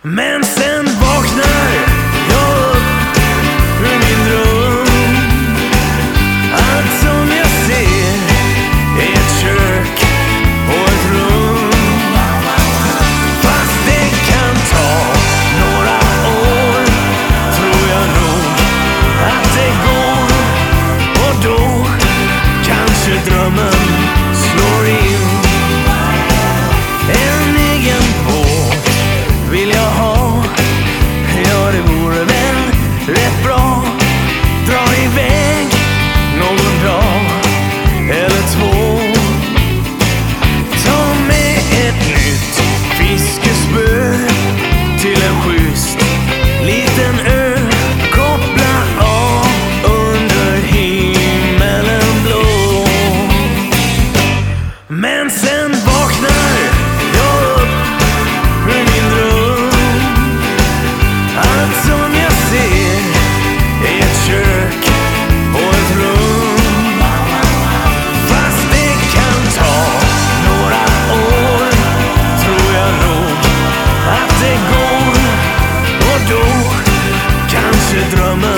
Men sen vaknar jag upp ur min dröm. Allt som jag ser är ett kök och ett rum. Fast det kan ta några år, tror jag nog att det går. Och då kanske drömmen slår in. En egen båt vill jag ha. Ja, det vore väl rätt bra. Dra iväg någon dag eller två. Ta med ett nytt fiskespö till en schysst liten ö. Koppla av under himmelen blå. Men sen vaknar jag upp ur min dröm. Allt som jag ser är ett kök och ett rum. Fast det kan ta några år, tror jag nog att det går. Och då kanske drömmen